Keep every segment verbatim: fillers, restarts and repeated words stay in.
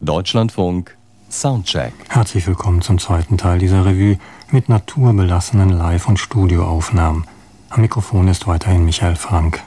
Deutschlandfunk Soundcheck. Herzlich willkommen zum zweiten Teil dieser Revue mit naturbelassenen Live- und Studioaufnahmen. Am Mikrofon ist weiterhin Michael Frank.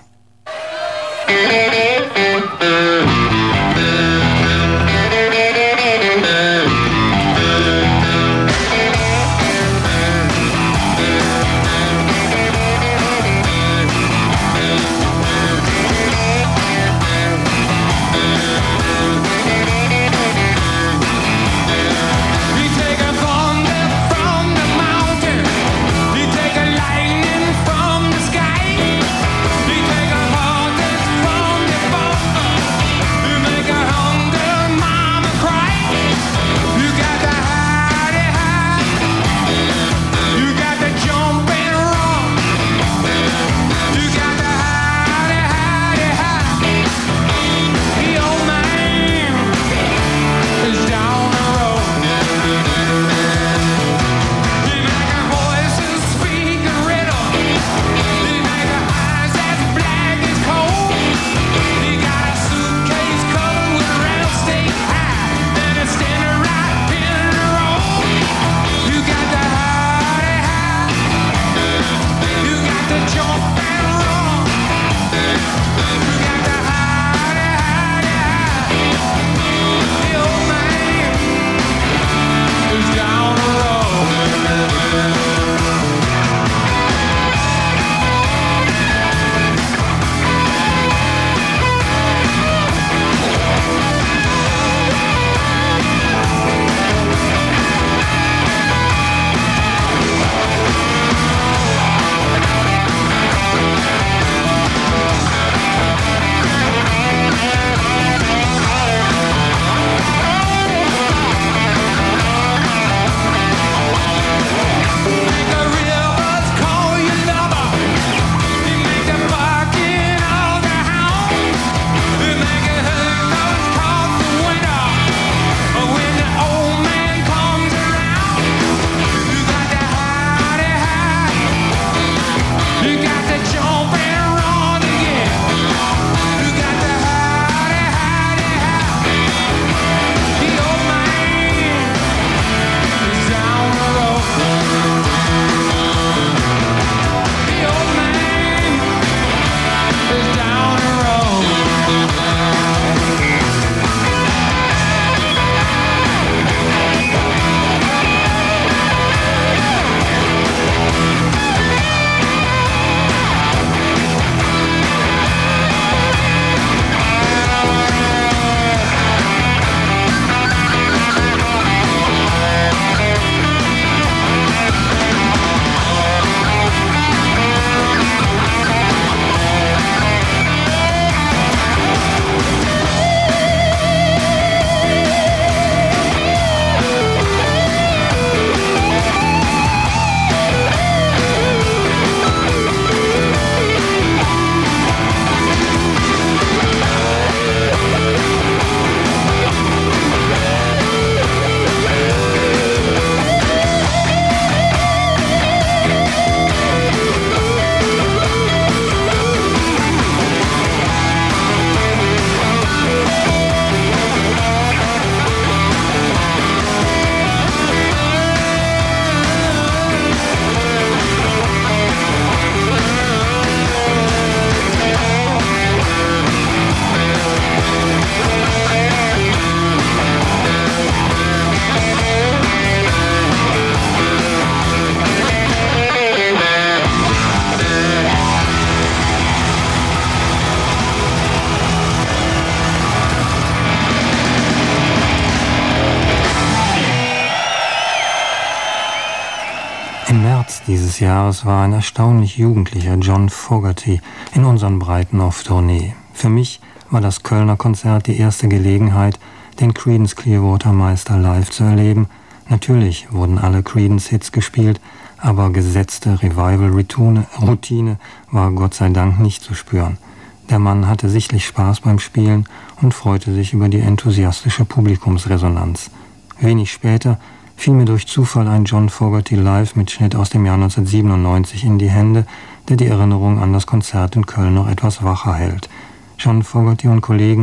Dieses Jahres war ein erstaunlich jugendlicher John Fogerty in unseren Breiten auf Tournee. Für mich war das Kölner Konzert die erste Gelegenheit, den Creedence Clearwater Meister live zu erleben. Natürlich wurden alle Creedence-Hits gespielt, aber gesetzte Revival-Routine war Gott sei Dank nicht zu spüren. Der Mann hatte sichtlich Spaß beim Spielen und freute sich über die enthusiastische Publikumsresonanz. Wenig später fiel mir durch Zufall ein John Fogerty Live-Mitschnitt aus dem Jahr neunzehnhundertsiebenundneunzig in die Hände, der die Erinnerung an das Konzert in Köln noch etwas wacher hält. John Fogerty und Kollegen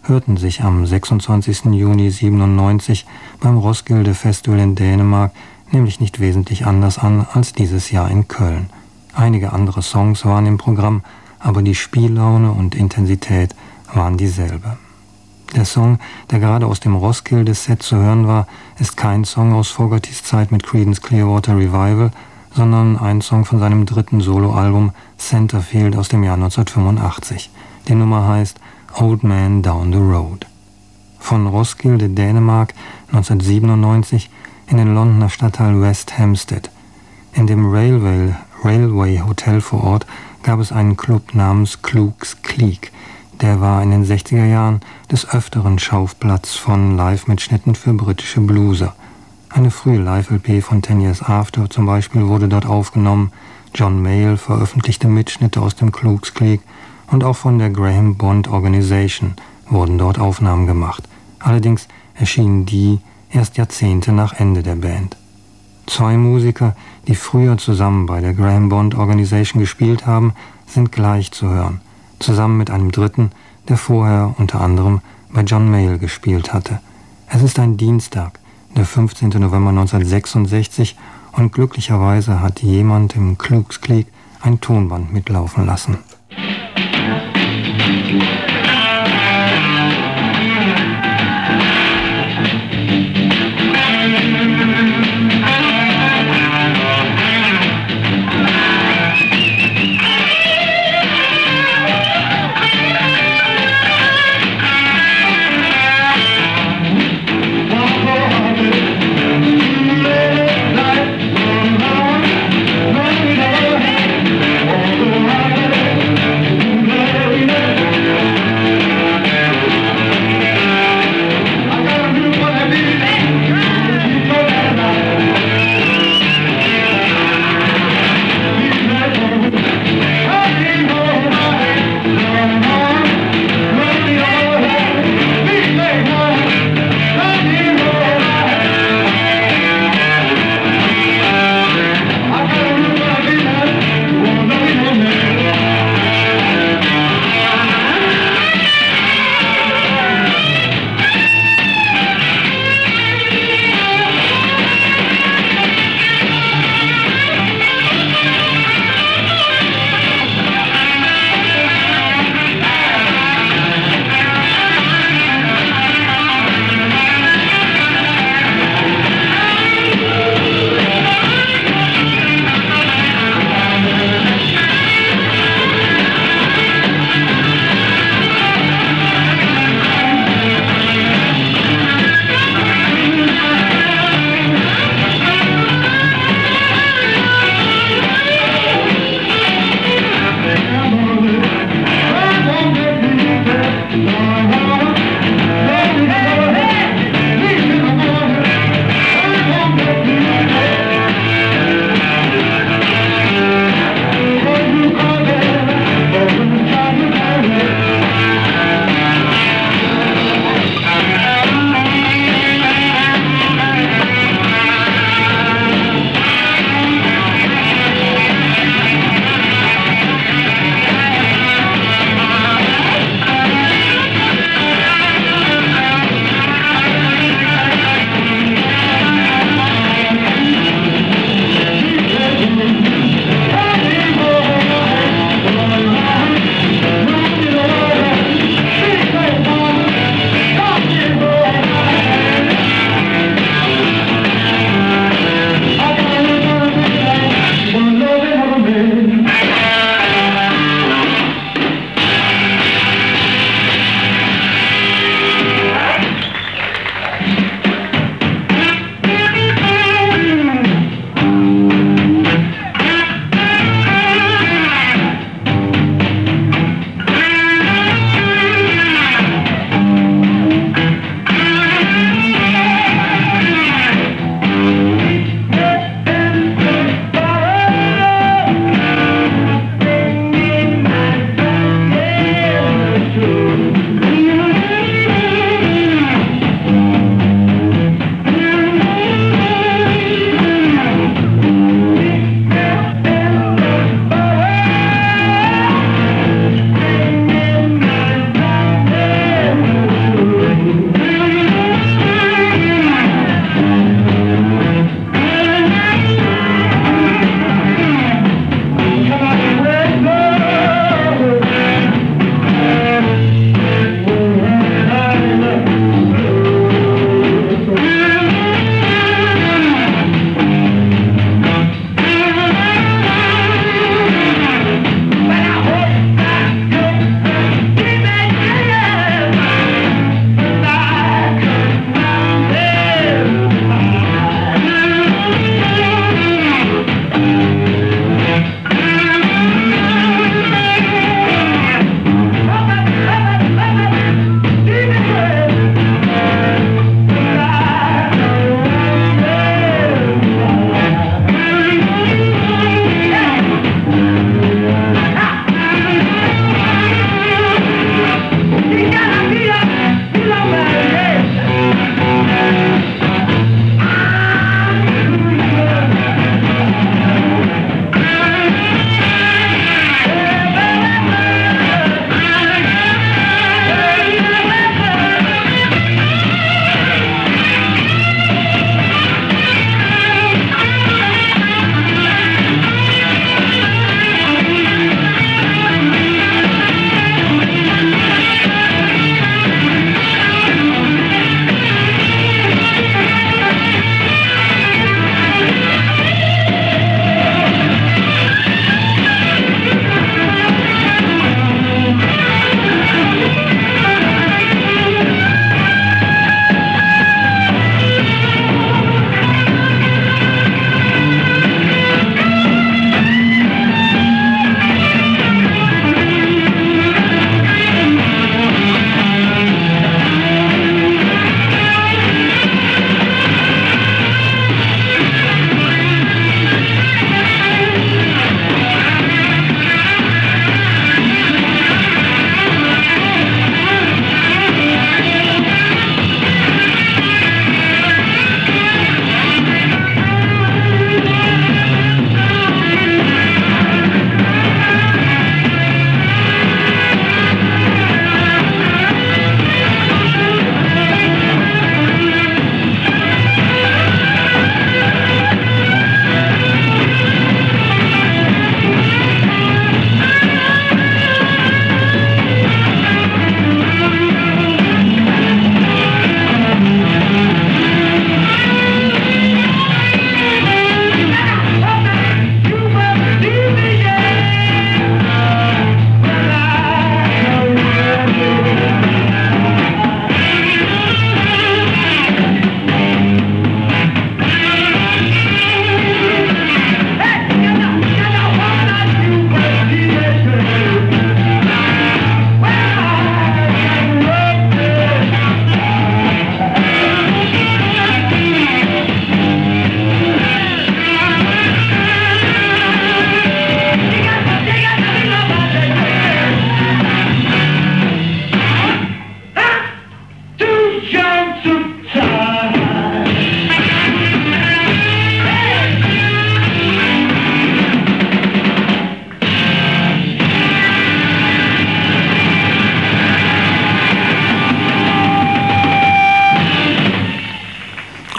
hörten sich am sechsundzwanzigsten Juni siebenundneunzig beim Roskilde Festival in Dänemark nämlich nicht wesentlich anders an als dieses Jahr in Köln. Einige andere Songs waren im Programm, aber die Spiellaune und Intensität waren dieselbe. Der Song, der gerade aus dem Roskilde-Set zu hören war, ist kein Song aus Fogertys Zeit mit Creedence Clearwater Revival, sondern ein Song von seinem dritten Soloalbum Centerfield aus dem Jahr neunzehnhundertfünfundachtzig. Die Nummer heißt Old Man Down the Road. Von Roskilde, Dänemark, neunzehnhundertsiebenundneunzig in den Londoner Stadtteil West Hampstead. In dem Railway, Railway Hotel vor Ort gab es einen Club namens Klug's Clique. Der war in den sechziger Jahren des Öfteren Schauplatz von Live-Mitschnitten für britische Blueser. Eine frühe Live-L P von Ten Years After zum Beispiel wurde dort aufgenommen, John Mayall veröffentlichte Mitschnitte aus dem Klug's Clique und auch von der Graham Bond Organisation wurden dort Aufnahmen gemacht. Allerdings erschienen die erst Jahrzehnte nach Ende der Band. Zwei Musiker, die früher zusammen bei der Graham Bond Organisation gespielt haben, sind gleich zu hören, zusammen mit einem dritten, der vorher unter anderem bei John Mayall gespielt hatte. Es ist ein Dienstag, der fünfzehnten November neunzehnhundertsechsundsechzig, und glücklicherweise hat jemand im Klug's Clique ein Tonband mitlaufen lassen.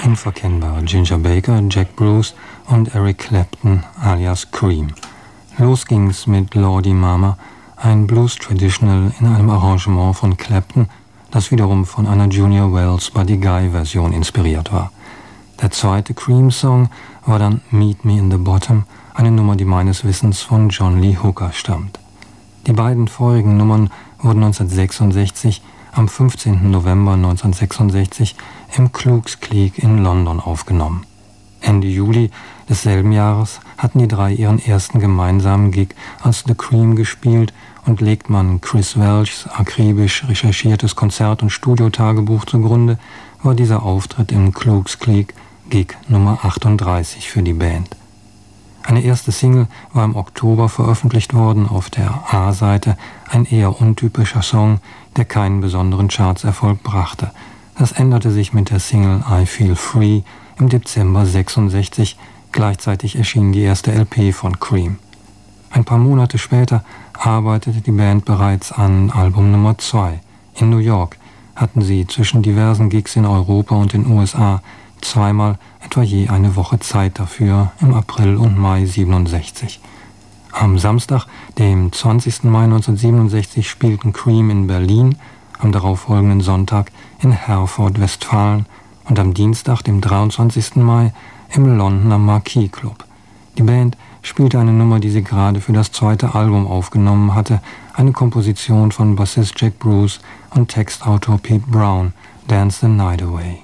Unverkennbar Ginger Baker, Jack Bruce und Eric Clapton alias Cream. Los ging's mit Lordy Mama, ein Blues-Traditional in einem Arrangement von Clapton, das wiederum von einer Junior Wells Buddy Guy-Version inspiriert war. Der zweite Cream-Song war dann Meet Me in the Bottom, eine Nummer, die meines Wissens von John Lee Hooker stammt. Die beiden vorigen Nummern wurden neunzehnhundertsechsundsechzig, am fünfzehnten November neunzehnhundertsechsundsechzig, im Klug's Clique in London aufgenommen. Ende Juli desselben Jahres hatten die drei ihren ersten gemeinsamen Gig als The Cream gespielt und legt man Chris Welchs akribisch recherchiertes Konzert- und Studiotagebuch zugrunde, war dieser Auftritt im Klug's Clique Gig Nummer achtunddreißig für die Band. Eine erste Single war im Oktober veröffentlicht worden auf der A-Seite, ein eher untypischer Song, der keinen besonderen Chartserfolg brachte. Das änderte sich mit der Single I Feel Free im Dezember sechsundsechzig, gleichzeitig erschien die erste L P von Cream. Ein paar Monate später arbeitete die Band bereits an Album Nummer zwei. In New York hatten sie zwischen diversen Gigs in Europa und den U S A zweimal etwa je eine Woche Zeit dafür, im April und Mai siebenundsechzig. Am Samstag, dem zwanzigsten Mai neunzehnhundertsiebenundsechzig, spielten Cream in Berlin, am darauffolgenden Sonntag in Herford, Westfalen und am Dienstag, dem dreiundzwanzigsten Mai, im Londoner Marquis Club. Die Band spielte eine Nummer, die sie gerade für das zweite Album aufgenommen hatte, eine Komposition von Bassist Jack Bruce und Textautor Pete Brown, Dance the Night Away.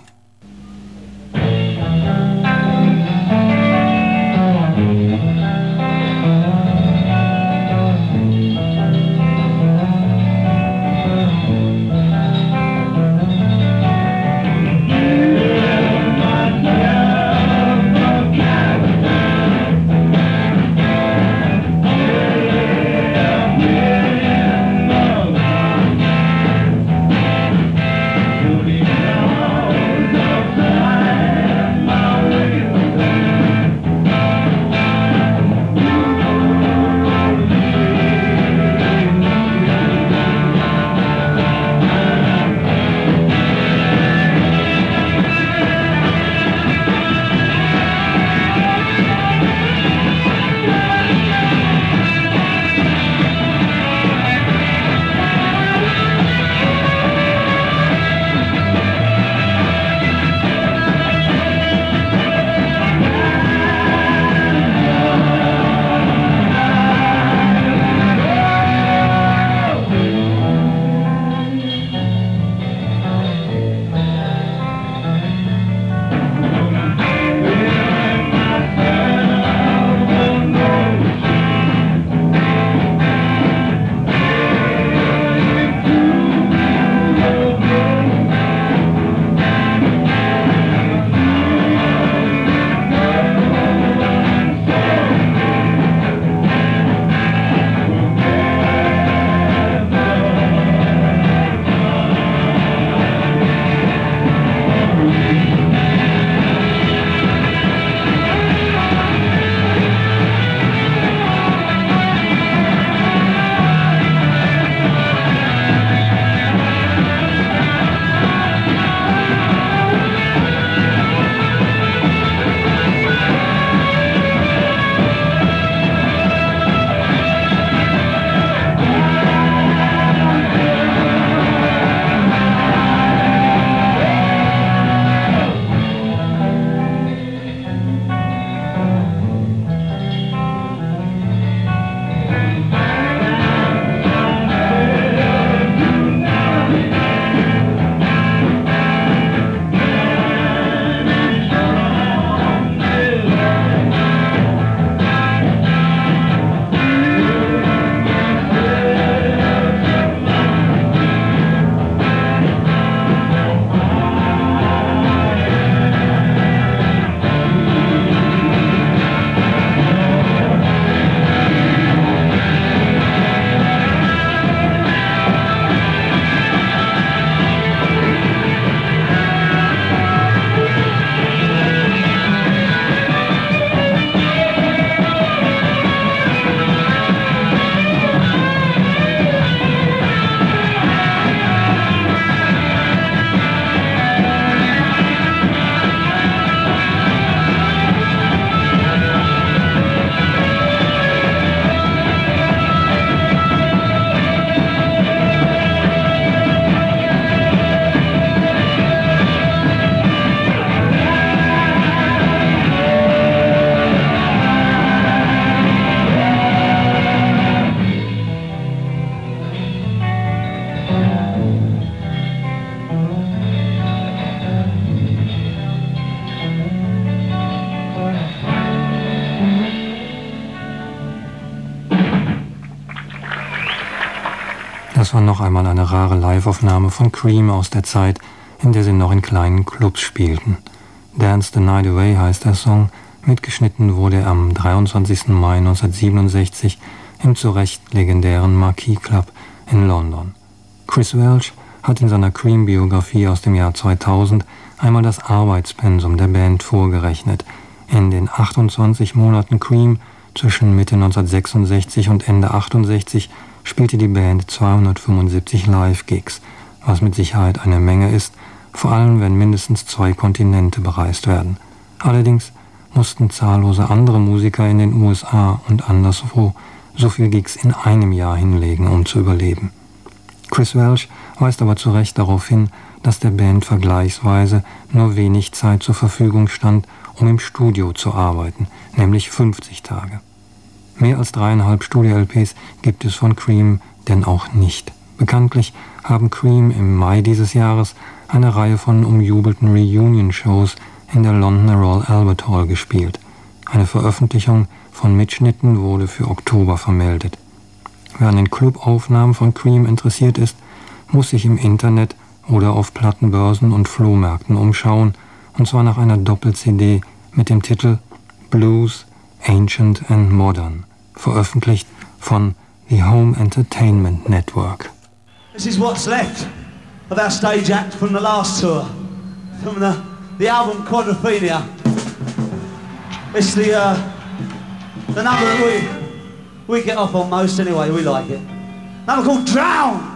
Das war noch einmal eine rare Live-Aufnahme von Cream aus der Zeit, in der sie noch in kleinen Clubs spielten. Dance the Night Away heißt der Song, mitgeschnitten wurde er am dreiundzwanzigsten Mai neunzehnhundertsiebenundsechzig im zu Recht legendären Marquis Club in London. Chris Welch hat in seiner Cream-Biografie aus dem Jahr zweitausend einmal das Arbeitspensum der Band vorgerechnet. In den achtundzwanzig Monaten Cream zwischen Mitte neunzehnhundertsechsundsechzig und Ende achtundsechzig spielte die Band zweihundertfünfundsiebzig Live-Gigs, was mit Sicherheit eine Menge ist, vor allem wenn mindestens zwei Kontinente bereist werden. Allerdings mussten zahllose andere Musiker in den U S A und anderswo so viel Gigs in einem Jahr hinlegen, um zu überleben. Chris Welch weist aber zu Recht darauf hin, dass der Band vergleichsweise nur wenig Zeit zur Verfügung stand, um im Studio zu arbeiten, nämlich fünfzig Tage. Mehr als dreieinhalb Studio-L Ps gibt es von Cream denn auch nicht. Bekanntlich haben Cream im Mai dieses Jahres eine Reihe von umjubelten Reunion-Shows in der Londoner Royal Albert Hall gespielt. Eine Veröffentlichung von Mitschnitten wurde für Oktober vermeldet. Wer an den Clubaufnahmen von Cream interessiert ist, muss sich im Internet oder auf Plattenbörsen und Flohmärkten umschauen, und zwar nach einer Doppel-C D mit dem Titel Blues, Ancient and Modern, veröffentlicht von The Home Entertainment Network. This is what's left of our stage act from the last tour, from the, the album Quadrophenia. It's the, uh, the number that we, we get off on most anyway, we like it. Number called Drowned.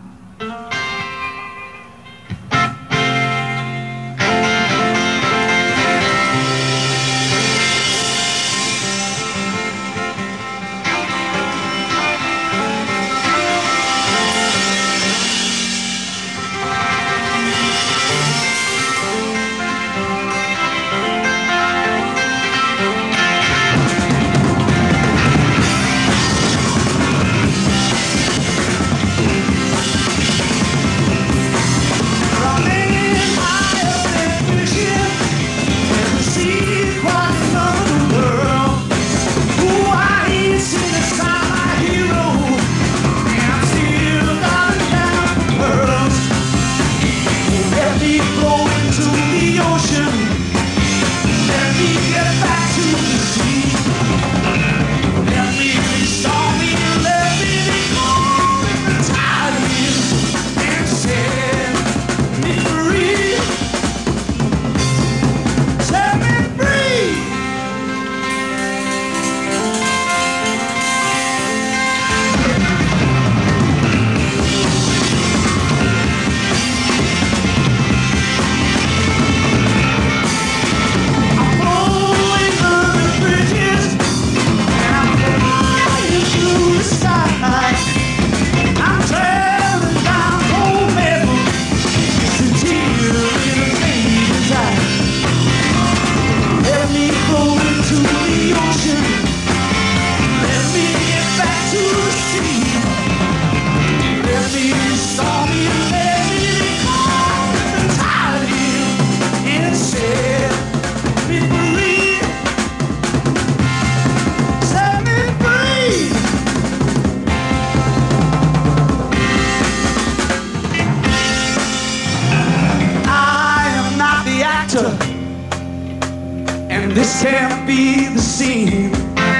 And this can't be the scene,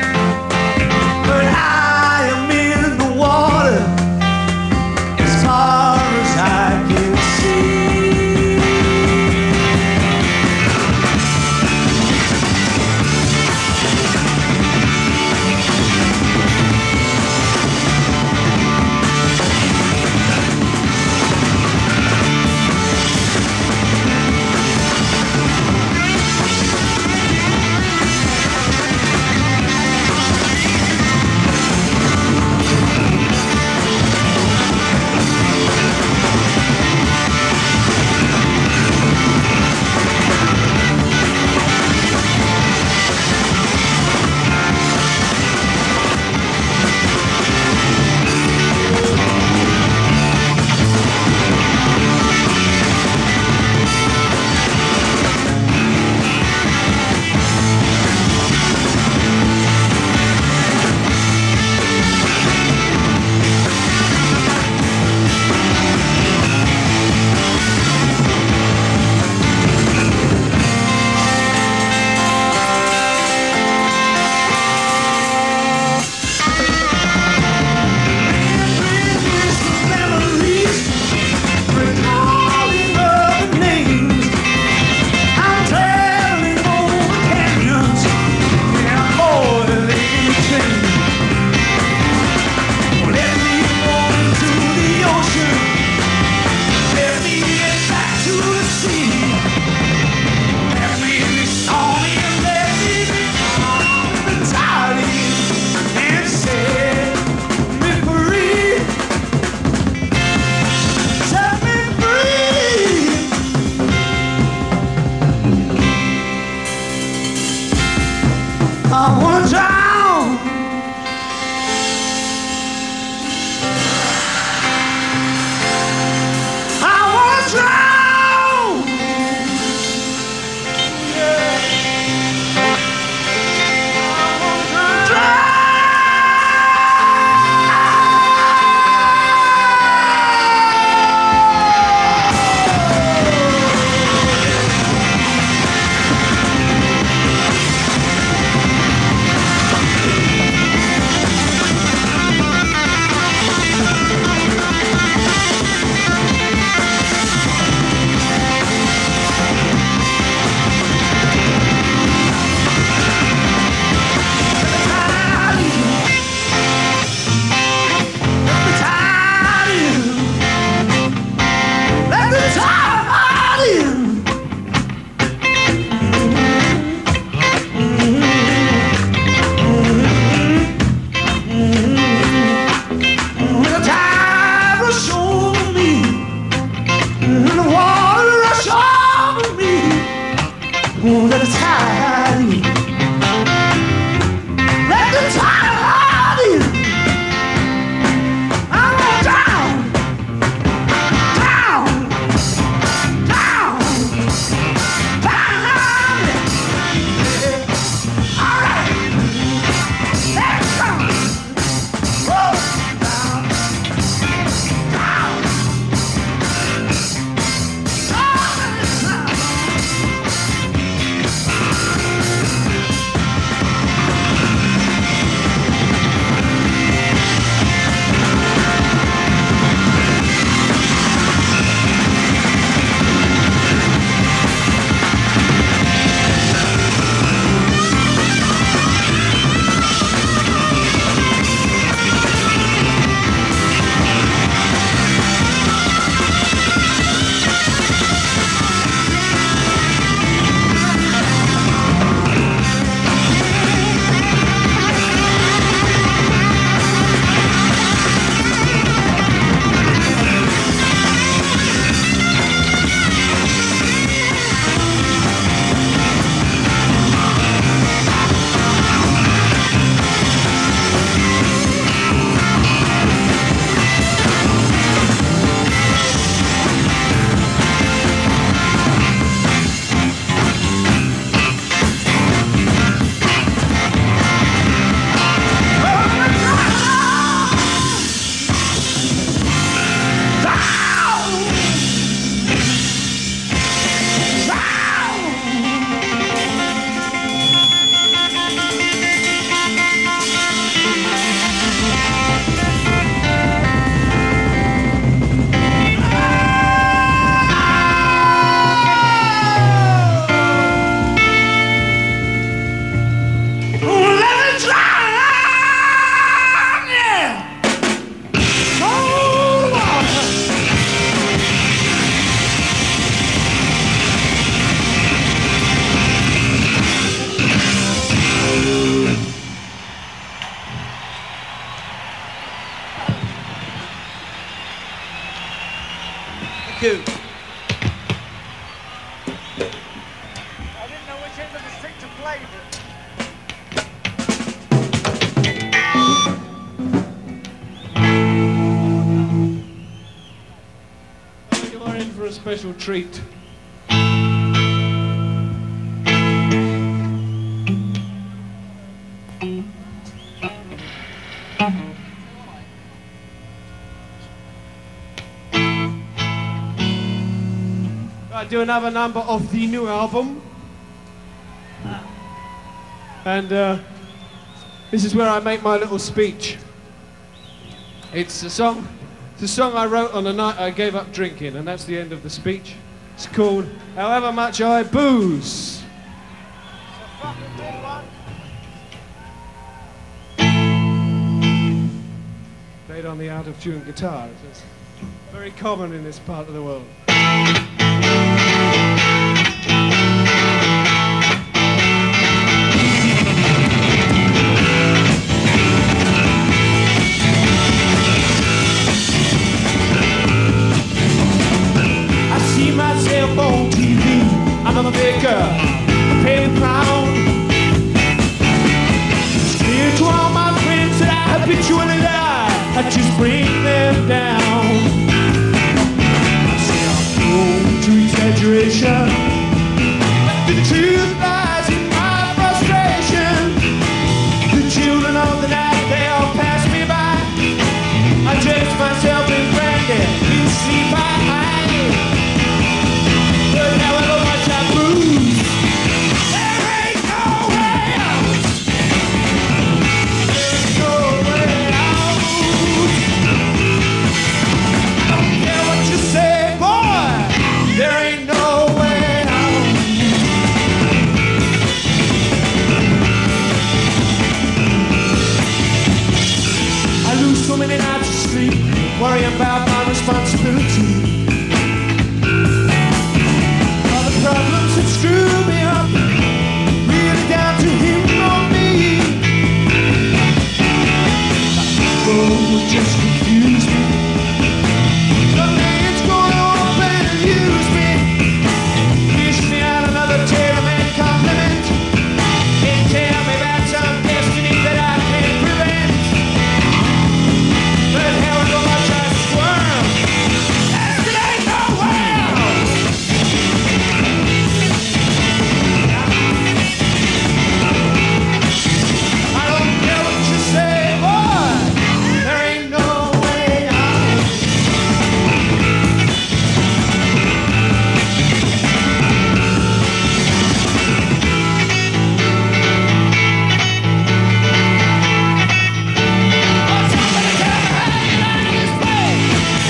but I am in the water as far as I can see. wanna drown. I wanna drown. Yeah. I wanna drown. Thank you. I didn't know which end of the stick to play with. You are in for a special treat. I do another number of the new album, and uh, this is where I make my little speech. It's a song, it's a song I wrote on the night I gave up drinking, and that's the end of the speech. It's called However Much I Booze. Played on the out-of-tune guitar. It's very common in this part of the world. Myself on T V, I'm a big girl, a penny pound. station. The truth lies in my frustration. The children of the night, they all pass me by. I dress myself in brandy, you see my eye. But however much I bruise, there ain't no way out. There's no way out. I don't care what you say, boy, there ain't no way out. I lose so many nights of sleep, worrying about my responsibility. All the problems that screw me up, really down to him or me. Oh, just confuse me. Someday it's gonna open and use me. Dish me out another tailor-made compliment. And tell me about some destiny that I can't prevent. But however much I squirm, there ain't no way out. I don't care what you say, boy, there ain't no way out. What's somebody tell me how you like this place?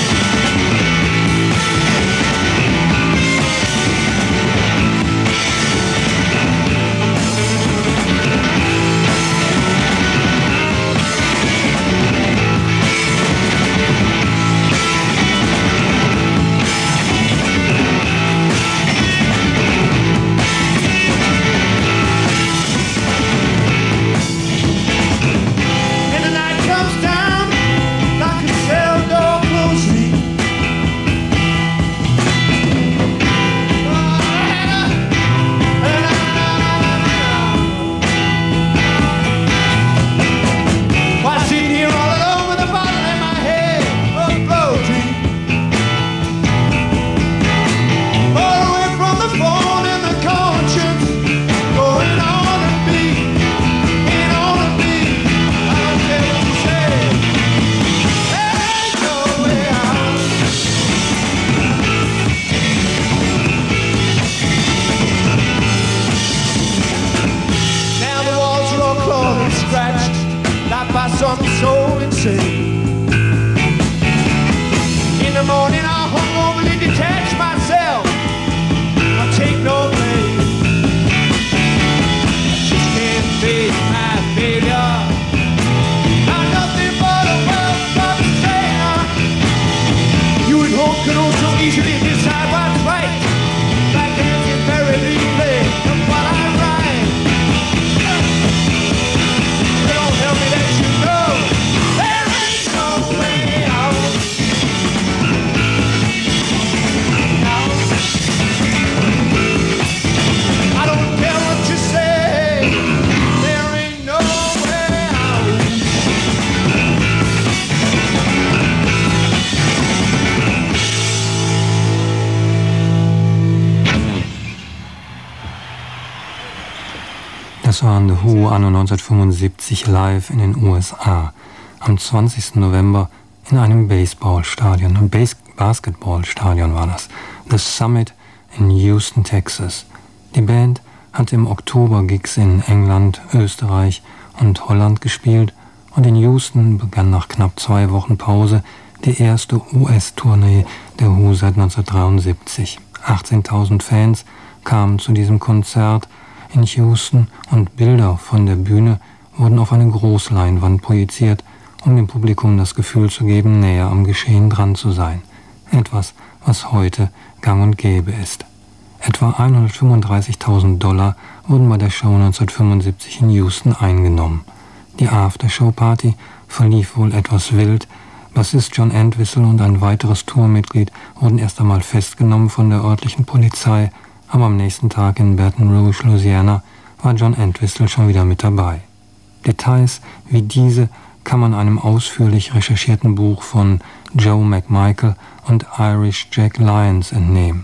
And the night comes down like a cell door closing. Why sit here all alone with a bottle in my head of poetry? Far away from the phone and the conscience, going on and be, and on and be. I don't care what you say, there ain't no way out. Now the walls are all clawed and scratched, like by something so insane. In the morning I hungoverly detach myself, I take no blame. I just can't face my failure. I'm nothing but a well-fucked sailor. You at home can also easily decide what's right, like Nancy Berry play of what I write. They don't help me that you know there ain't no way out. I don't care what you say, there ain't no way out. Das waren The Who anno neunzehnhundertfünfundsiebzig live in den U S A. Am zwanzigsten November in einem Baseballstadion, ein Bas- Basketballstadion war das. The Summit in Houston, Texas. Die Band hatte im Oktober Gigs in England, Österreich und Holland gespielt und in Houston begann nach knapp zwei Wochen Pause die erste U S-Tournee der Who seit neunzehnhundertdreiundsiebzig. achtzehntausend Fans kamen zu diesem Konzert in Houston und Bilder von der Bühne wurden auf eine Großleinwand projiziert, um dem Publikum das Gefühl zu geben, näher am Geschehen dran zu sein. Etwas, was heute gang und gäbe ist. Etwa hundertfünfunddreißigtausend Dollar wurden bei der Show neunzehnhundertfünfundsiebzig in Houston eingenommen. Die Aftershow-Party verlief wohl etwas wild. Bassist John Entwistle und ein weiteres Tourmitglied wurden erst einmal festgenommen von der örtlichen Polizei, aber am nächsten Tag in Baton Rouge, Louisiana, war John Entwistle schon wieder mit dabei. Details wie diese kann man einem ausführlich recherchierten Buch von Joe McMichael und Irish Jack Lyons entnehmen.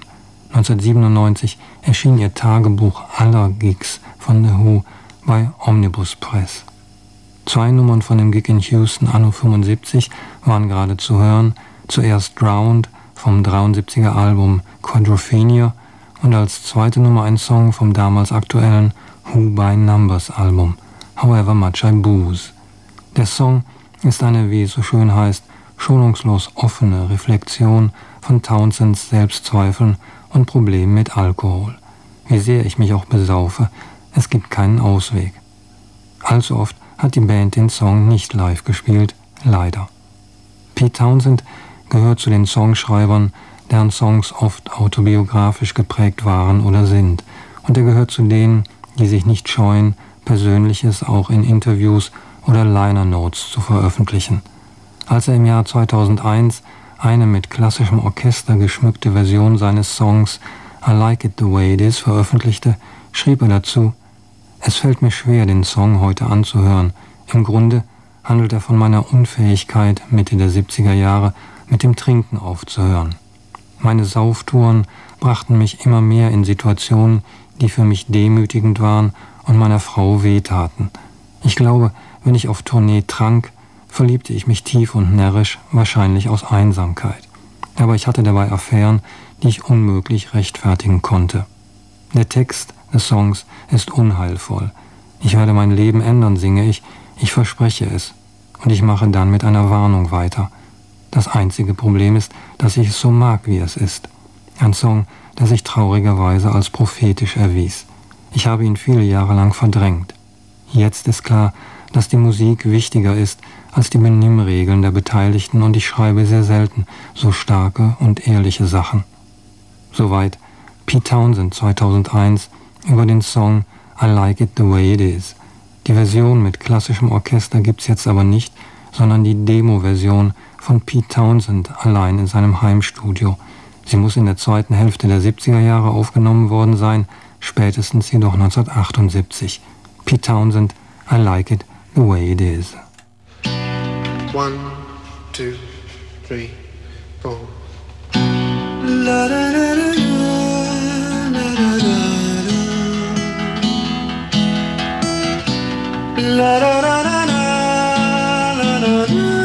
neunzehnhundertsiebenundneunzig erschien ihr Tagebuch aller Gigs von The Who bei Omnibus Press. Zwei Nummern von dem Gig in Houston anno fünfundsiebzig waren gerade zu hören, zuerst Drowned vom dreiundsiebziger Album Quadrophenia und als zweite Nummer ein Song vom damals aktuellen Who by Numbers Album, However Much I Booze. Der Song ist eine, wie es so schön heißt, schonungslos offene Reflexion von Townsends Selbstzweifeln und Problemen mit Alkohol. Wie sehr ich mich auch besaufe, es gibt keinen Ausweg. Allzu oft hat die Band den Song nicht live gespielt, leider. Pete Townshend gehört zu den Songschreibern, deren Songs oft autobiografisch geprägt waren oder sind, und er gehört zu denen, die sich nicht scheuen, Persönliches auch in Interviews oder Liner Notes zu veröffentlichen. Als er im Jahr zweitausendeins eine mit klassischem Orchester geschmückte Version seines Songs I Like It The Way It Is veröffentlichte, schrieb er dazu: Es fällt mir schwer, den Song heute anzuhören. Im Grunde handelt er von meiner Unfähigkeit, Mitte der siebziger Jahre mit dem Trinken aufzuhören. Meine Sauftouren brachten mich immer mehr in Situationen, die für mich demütigend waren und meiner Frau wehtaten. Ich glaube, wenn ich auf Tournee trank, verliebte ich mich tief und närrisch, wahrscheinlich aus Einsamkeit. Aber ich hatte dabei Affären, die ich unmöglich rechtfertigen konnte. Der Text des Songs ist unheilvoll. Ich werde mein Leben ändern, singe ich, ich verspreche es. Und ich mache dann mit einer Warnung weiter. Das einzige Problem ist, dass ich es so mag, wie es ist. Ein Song, der sich traurigerweise als prophetisch erwies. Ich habe ihn viele Jahre lang verdrängt. Jetzt ist klar, dass die Musik wichtiger ist als die Benimmregeln der Beteiligten und ich schreibe sehr selten so starke und ehrliche Sachen. Soweit Pete Townshend zweitausendeins über den Song I Like It The Way It Is. Die Version mit klassischem Orchester gibt's jetzt aber nicht, sondern die Demo-Version von Pete Townshend allein in seinem Heimstudio. Sie muss in der zweiten Hälfte der siebziger Jahre aufgenommen worden sein, spätestens jedoch neunzehnhundertachtundsiebzig. Pete Townshend, I Like It The Way It Is. One, two, three, four. La da da da da, la da da da, la da da da da, la da da da.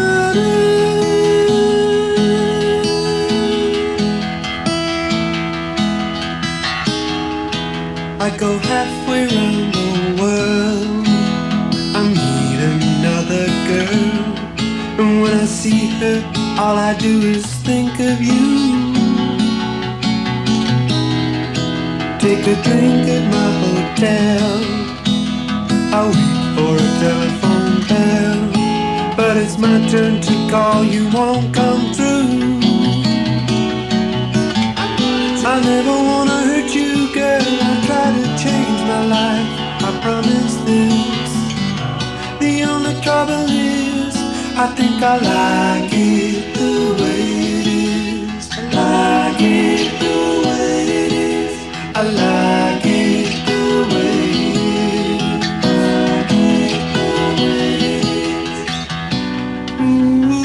I go halfway round the world, I meet another girl, and when I see her, all I do is think of you. Take a drink at my hotel, I wait for a telephone bell, but it's my turn to call, you won't come through. I never wanna hurt you, girl, I try to change my life, I promise this. The only trouble is, I think I like it the way it is. I like it the way it is. I like it the way it is. I like it the way it is. Ooh.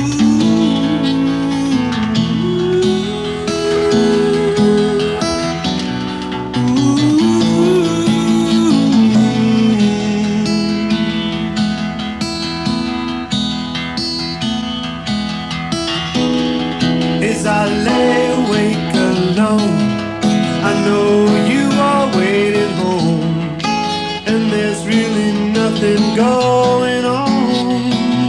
As I lay awake alone, I know you are waiting home, and there's really nothing going on.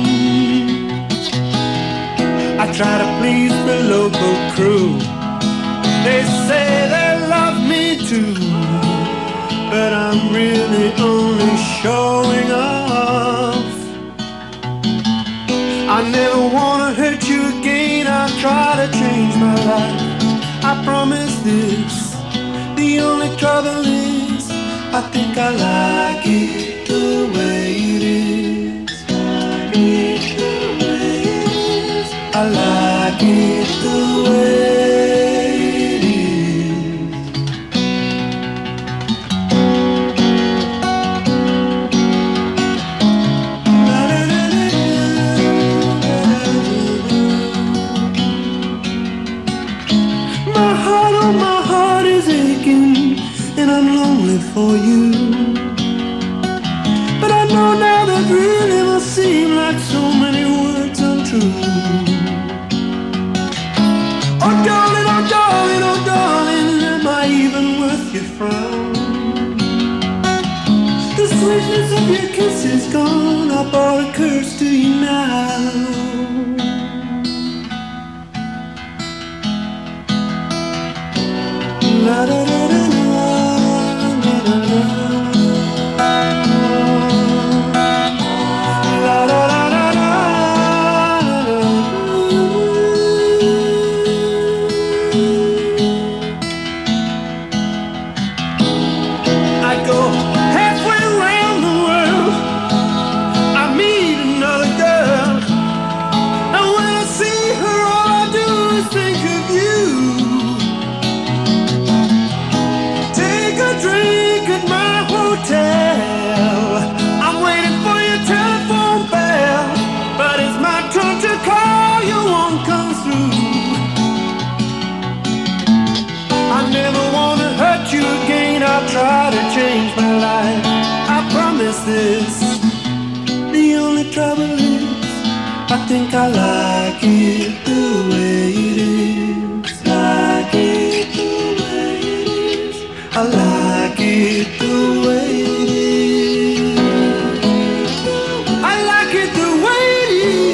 I try to please the local crew, they say they love me too, but I'm really only showing off. I never wanna hurt you again, I'll try to change my life, I promise this. The only trouble is, I think I like it the way it is. I like it the way it is. I like it the way it is. My heart, oh my heart is for you. But I know now that really must seem like so many words untrue. Oh darling, oh darling, oh darling, am I even worth your frown? The sweetness of your kiss is gone, I brought a curse to you now. La da da da da, la da da. La da da da da, I go halfway around the world, I meet another girl, and when I see her all I do is think of you. Drink at my hotel, I'm waiting for your telephone bell, but it's my turn to call, you won't come through. I never wanna hurt you again, I'll try to change my life, I promise this. The only trouble is, I think I like it the way it is. Like it the way it is. I like it the way it is. I like it the way it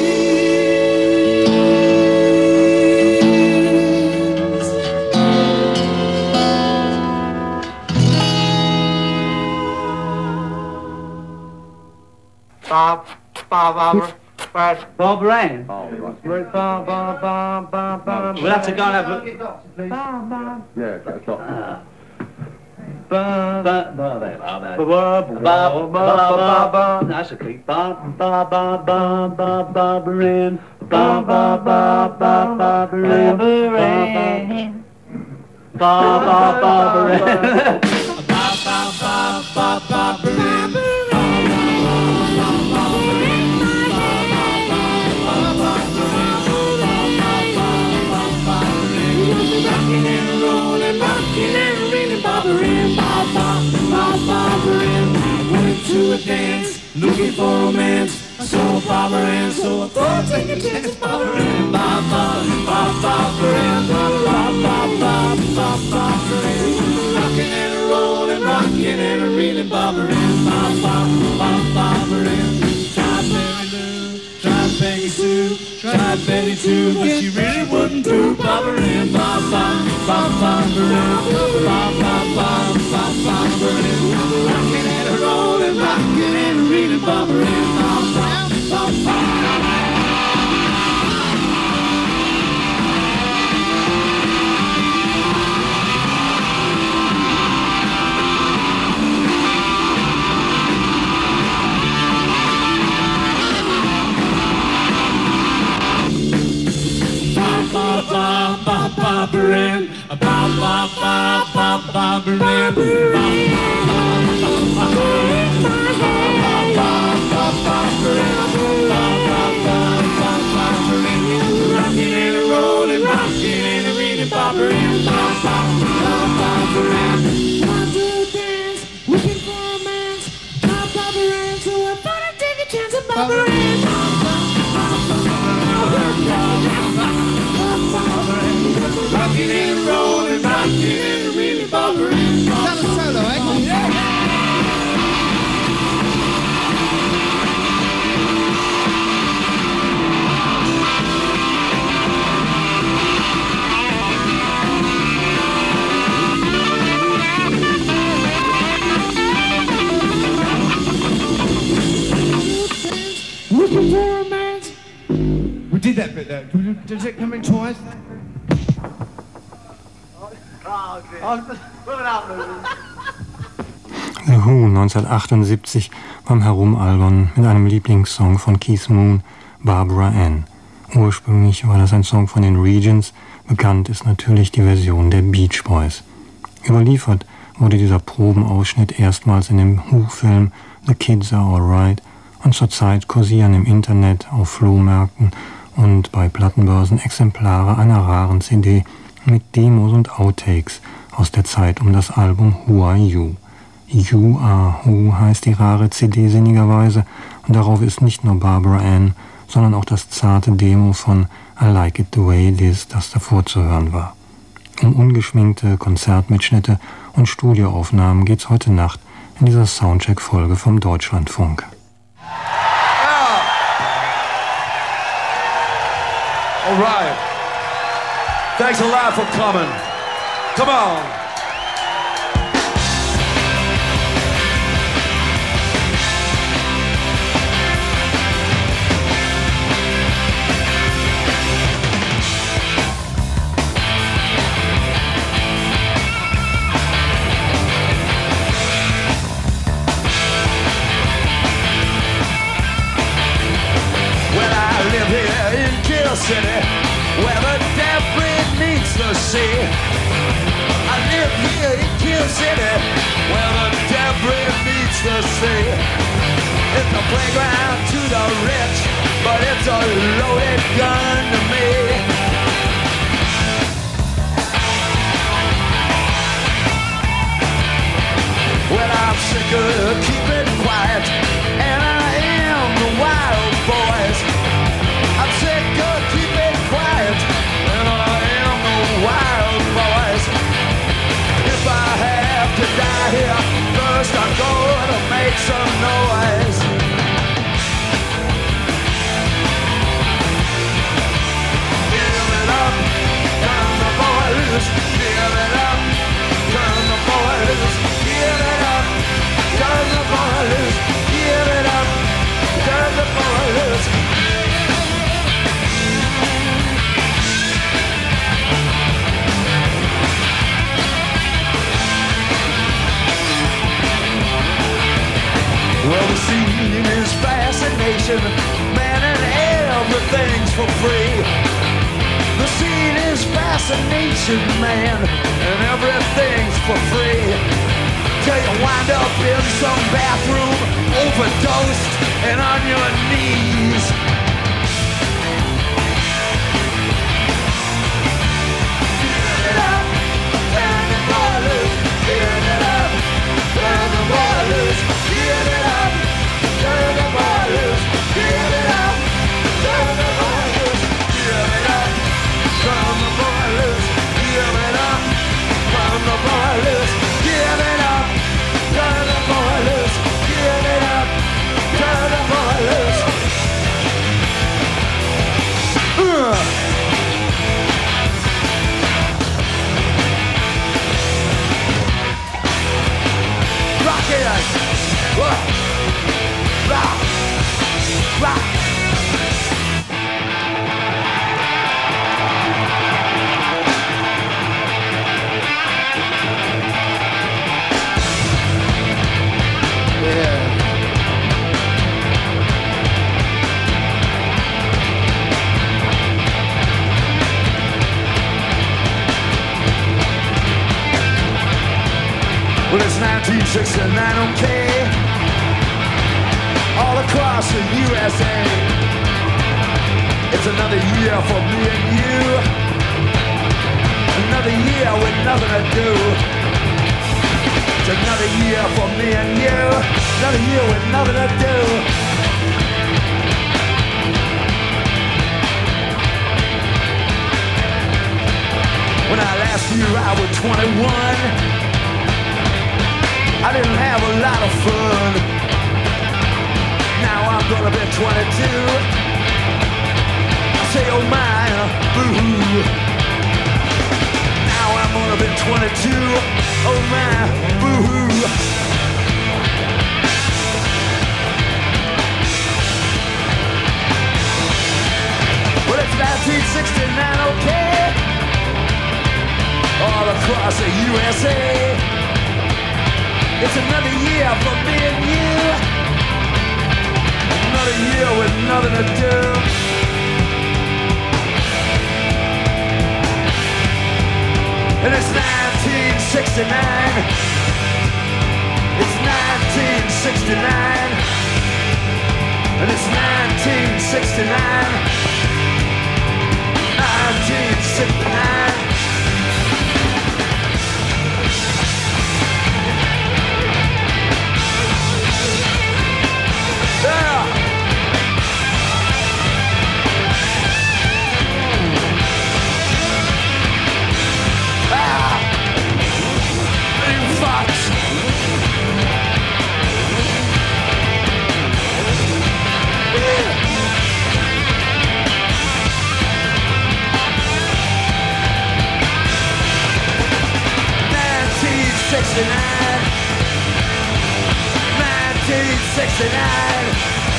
is. Bob, Bob, Bob, Bob, Bob Ryan. Bob, Bob, Bob, Bob, Bob. We'll have to go and have a... Bob, Bob. Yeah, that's not. Bob, Bob, Bob, Bob, that's a creep. Bob, Bob, Bob, Bob, Bob, Bob Ryan. Bob, Bob, Bob, Bob, Bob Ryan. Bob, Bob, Bob Ryan. Bob, Bob, Bob, Bob, Bob Ryan. Rockin' and rollin', rockin' and reelin', bobberin', bob, bob, bob, bobberin'. Went to a dance, looking for romance, so bobberin', so I thought I'd take a chance, bobberin', bob, bob, bob, bobberin', bob, bob, bob, bob, bob, bobberin'. Rockin' and rollin', rockin' and reelin', bobberin', bob, bob, bob, bobberin'. Tried Mary Lou, tried Peggy Sue, tried Betty too, but she really wouldn't do. Bobberin', bob, bob, bob, bobberin', bob, bob, bob, bob, bobberin'. Rockin' and rollin', rockin' and reelin', bobberin', bob, bob, bob, bob. Bob, bob, bob, bobberin', bob, bob, bob, bob, bobberin', bob, bob, bob, bobberin', bob, bob, bobberin', bob, bob, bob, bob, bobberin'. Rockin' and rollin', rockin' and reelin', bobberin', bob, bob, bob, bobberin'. Want to dance, looking for romance, bob, bobberin', so I thought I'd take a chance at bobberin', bob, bob, bob, bobberin'. Rockin' and rollin', rockin' and reelin', bobberin'. Is that a solo, eh? Yeah. Looking for romance. We did that bit though. Does it come in twice? The Who neunzehnhundertachtundsiebzig beim Herumalbern mit einem Lieblingssong von Keith Moon, Barbara Ann. Ursprünglich war das ein Song von den Regents, bekannt ist natürlich die Version der Beach Boys. Überliefert wurde dieser Probenausschnitt erstmals in dem Who-Film The Kids Are Alright und zurzeit kursieren im Internet, auf Flohmärkten und bei Plattenbörsen Exemplare einer raren C D mit Demos und Outtakes aus der Zeit um das Album Who Are You. You Are Who heißt die rare C D sinnigerweise, und darauf ist nicht nur Barbara Ann, sondern auch das zarte Demo von I Like It The Way It Is, das davor zu hören war. Um ungeschminkte Konzertmitschnitte und Studioaufnahmen geht's heute Nacht in dieser Soundcheck-Folge vom Deutschlandfunk. Yeah. All right. Thanks a lot for coming. Come on. City, where the debris meets the sea. I live here in Kill City, where the debris meets the sea. It's a playground to the rich, but it's a loaded gun to me. Well, I'm sick of keeping quiet, and I am the Wild Boys. I'm sick of keeping quiet, and I am the Wild Boys. If I have to die here, first I'm gonna make some noise. Give it up, turn the boy loose. Give it up, turn the boy loose. Give it up, turn the boy loose. Give it up, turn the boy loose. Well, the scene is fascination, man, and everything's for free. The scene is fascination, man, and everything's for free. Till you wind up in some bathroom, overdosed and on your knees. Give it up, turn the boy loose. Give it up, turn the boy loose. Give it up, turn the boy loose. Give it up, turn the boy loose. Give it up, turn the boy loose. Give it up, turn the boy loose. Give it up, turn the boy loose. Give it up, turn the boy loose. Uh. Rock it! Rock! Rock! Rock! Yeah. Well, it's nineteen sixty-nine, okay, all across the U S A. It's another year for me and you, another year with nothing to do. It's another year for me and you, another year with nothing to do. When I last knew I was twenty-one, I didn't have a lot of fun. Now I'm gonna be twenty-two. I say, oh my, boo-hoo. Now I'm gonna be twenty-two. Oh my, boo-hoo. Well, it's nineteen sixty-nine, okay, all across the U S A. It's another year for me and you, another year with nothing to do. And it's nineteen sixty-nine, it's nineteen sixty-nine, and it's nineteen sixty-nine, nineteen sixty-nine. nineteen sixty-nine,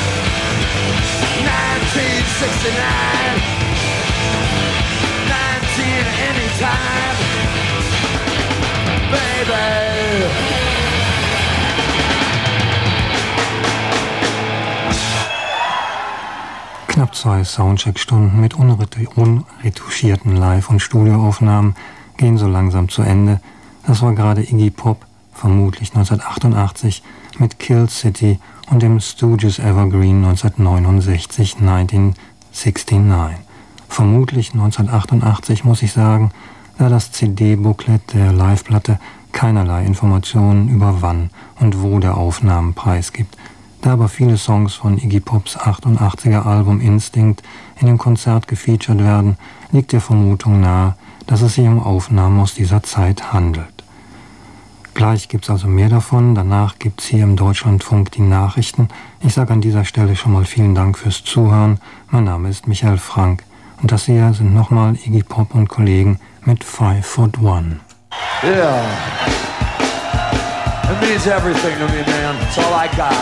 nineteen sixty-nine, nineteen anytime, baby. Knapp zwei Soundcheck-Stunden mit unretuschierten Live- und Studioaufnahmen gehen so langsam zu Ende. Das war gerade Iggy Pop, vermutlich neunzehnhundertachtundachtzig, mit Kill City und dem Stooges Evergreen neunzehnhundertneunundsechzig, neunzehn sixty-nine. Vermutlich neunzehnhundertachtundachtzig, muss ich sagen, da das C D-Booklet der Live-Platte keinerlei Informationen über wann und wo der Aufnahmen preisgibt. Da aber viele Songs von Iggy Pops achtundachtziger Album Instinct in dem Konzert gefeatured werden, liegt der Vermutung nahe, dass es sich um Aufnahmen aus dieser Zeit handelt. Gleich gibt's also mehr davon, danach gibt's hier im Deutschlandfunk die Nachrichten. Ich sage an dieser Stelle schon mal vielen Dank fürs Zuhören. Mein Name ist Michael Frank und das hier sind nochmal Iggy Pop und Kollegen mit Five Foot One. Yeah. It means everything to me, man. It's all I got.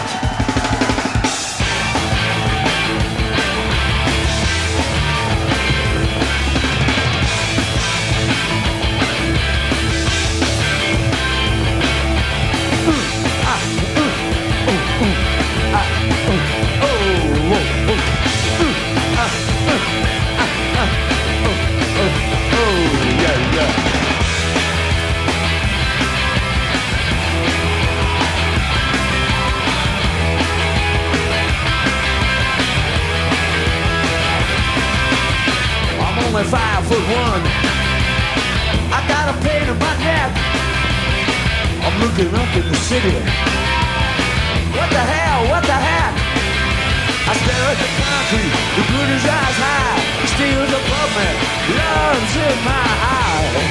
Only five foot one. I got a pain in my neck. I'm looking up in the city. What the hell? What the heck? I stare at the concrete. The good is eyes high. The steel's above me. Love's in my eyes.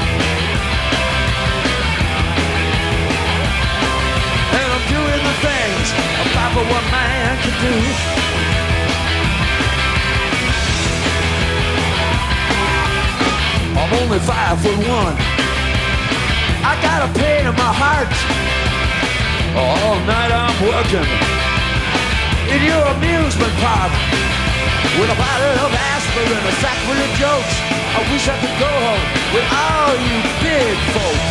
And I'm doing the things a five foot one man can do. I'm only five foot one. I got a pain in my heart. All night I'm working in your amusement park with a bottle of aspirin, a sack full of jokes. I wish I could go home with all you big folks.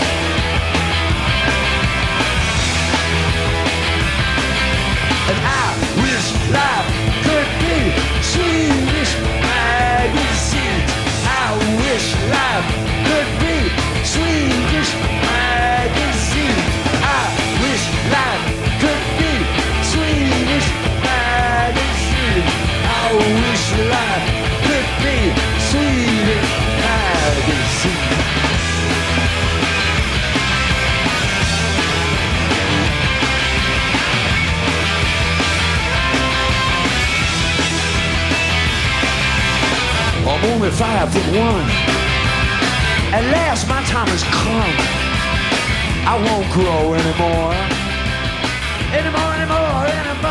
And I wish life could be Swedish magazine. I wish life could be Swedish magazine. I wish life could be Swedish magazine. I wish life could be Swedish magazine. I'm only five foot one. At last my time has come. I won't grow anymore. Anymore, anymore, anymore.